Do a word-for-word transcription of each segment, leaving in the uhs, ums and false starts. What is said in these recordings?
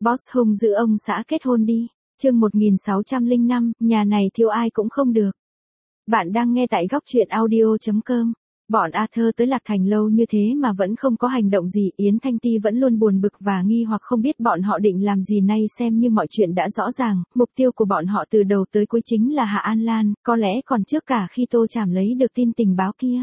Boss hung giữ ông xã kết hôn đi. Chương một nghìn sáu trăm lẻ năm, nhà này thiếu ai cũng không được. Bạn đang nghe tại góc truyện audio chấm com. Bọn Arthur tới Lạc Thành lâu như thế mà vẫn không có hành động gì, Yến Thanh Ti vẫn luôn buồn bực và nghi hoặc không biết bọn họ định làm gì nay. Xem như mọi chuyện đã rõ ràng, mục tiêu của bọn họ từ đầu tới cuối chính là Hạ An Lan, có lẽ còn trước cả khi Tô Trảm lấy được tin tình báo kia.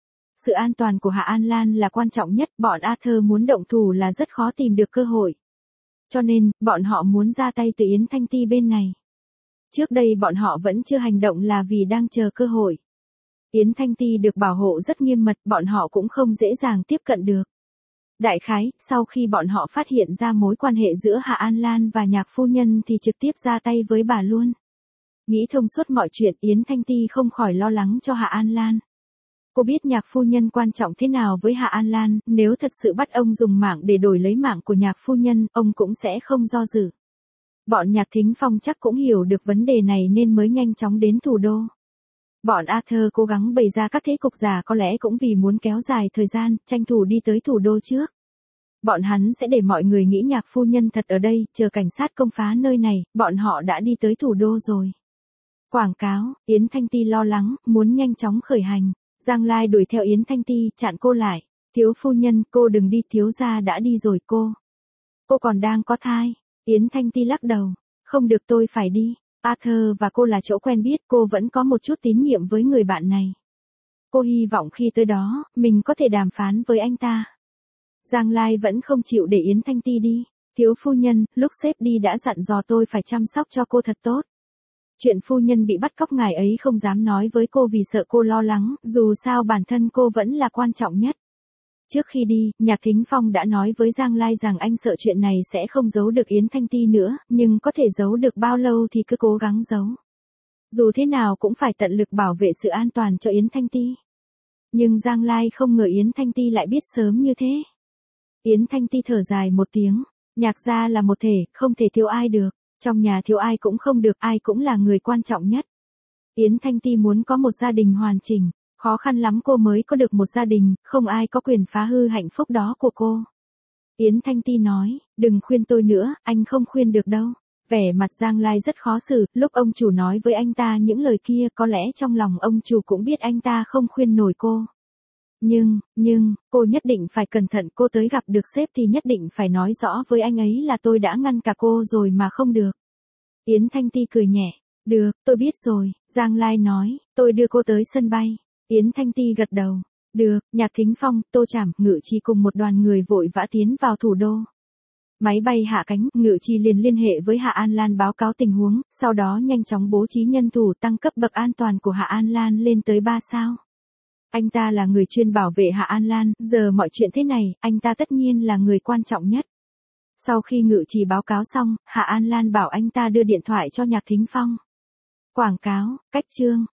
Sự an toàn của Hạ An Lan là quan trọng nhất, bọn Arthur muốn động thủ là rất khó tìm được cơ hội. Cho nên, bọn họ muốn ra tay từ Yến Thanh Ti bên này. Trước đây bọn họ vẫn chưa hành động là vì đang chờ cơ hội. Yến Thanh Ti được bảo hộ rất nghiêm mật, bọn họ cũng không dễ dàng tiếp cận được. Đại khái, sau khi bọn họ phát hiện ra mối quan hệ giữa Hạ An Lan và nhạc phu nhân thì trực tiếp ra tay với bà luôn. Nghĩ thông suốt mọi chuyện, Yến Thanh Ti không khỏi lo lắng cho Hạ An Lan. Cô biết nhạc phu nhân quan trọng thế nào với Hạ An Lan, nếu thật sự bắt ông dùng mạng để đổi lấy mạng của nhạc phu nhân, ông cũng sẽ không do dự. Bọn Nhạc Thính Phong chắc cũng hiểu được vấn đề này nên mới nhanh chóng đến thủ đô. Bọn Arthur cố gắng bày ra các thế cục giả có lẽ cũng vì muốn kéo dài thời gian, tranh thủ đi tới thủ đô trước. Bọn hắn sẽ để mọi người nghĩ nhạc phu nhân thật ở đây, chờ cảnh sát công phá nơi này, bọn họ đã đi tới thủ đô rồi. Quảng cáo, Yến Thanh Ti lo lắng, muốn nhanh chóng khởi hành. Giang Lai đuổi theo Yến Thanh Ti, chặn cô lại. Thiếu phu nhân, cô đừng đi, thiếu gia đã đi rồi cô. Cô còn đang có thai. Yến Thanh Ti lắc đầu. Không được, tôi phải đi. Arthur và cô là chỗ quen biết, cô vẫn có một chút tín nhiệm với người bạn này. Cô hy vọng khi tới đó, mình có thể đàm phán với anh ta. Giang Lai vẫn không chịu để Yến Thanh Ti đi. Thiếu phu nhân, lúc sếp đi đã dặn dò tôi phải chăm sóc cho cô thật tốt. Chuyện phu nhân bị bắt cóc ngài ấy không dám nói với cô vì sợ cô lo lắng, dù sao bản thân cô vẫn là quan trọng nhất. Trước khi đi, Nhạc Thính Phong đã nói với Giang Lai rằng anh sợ chuyện này sẽ không giấu được Yến Thanh Ti nữa, nhưng có thể giấu được bao lâu thì cứ cố gắng giấu. Dù thế nào cũng phải tận lực bảo vệ sự an toàn cho Yến Thanh Ti. Nhưng Giang Lai không ngờ Yến Thanh Ti lại biết sớm như thế. Yến Thanh Ti thở dài một tiếng, Nhạc gia là một thể, không thể thiếu ai được. Trong nhà thiếu ai cũng không được, ai cũng là người quan trọng nhất. Yến Thanh Ti muốn có một gia đình hoàn chỉnh, khó khăn lắm cô mới có được một gia đình, không ai có quyền phá hư hạnh phúc đó của cô. Yến Thanh Ti nói, đừng khuyên tôi nữa, anh không khuyên được đâu. Vẻ mặt Giang Lai rất khó xử, lúc ông chủ nói với anh ta những lời kia có lẽ trong lòng ông chủ cũng biết anh ta không khuyên nổi cô. Nhưng, nhưng, cô nhất định phải cẩn thận, cô tới gặp được sếp thì nhất định phải nói rõ với anh ấy là tôi đã ngăn cả cô rồi mà không được. Yến Thanh Ti cười nhẹ, được, tôi biết rồi, Giang Lai nói, tôi đưa cô tới sân bay. Yến Thanh Ti gật đầu, được, Nhạc Thính Phong, Tô Trảm, Ngự Chi cùng một đoàn người vội vã tiến vào thủ đô. Máy bay hạ cánh, Ngự Chi liền liên hệ với Hạ An Lan báo cáo tình huống, sau đó nhanh chóng bố trí nhân thủ tăng cấp bậc an toàn của Hạ An Lan lên tới ba sao. Anh ta là người chuyên bảo vệ Hạ An Lan, giờ mọi chuyện thế này, anh ta tất nhiên là người quan trọng nhất. Sau khi Ngự Trì báo cáo xong, Hạ An Lan bảo anh ta đưa điện thoại cho Nhạc Thính Phong. Quảng cáo, cách chương,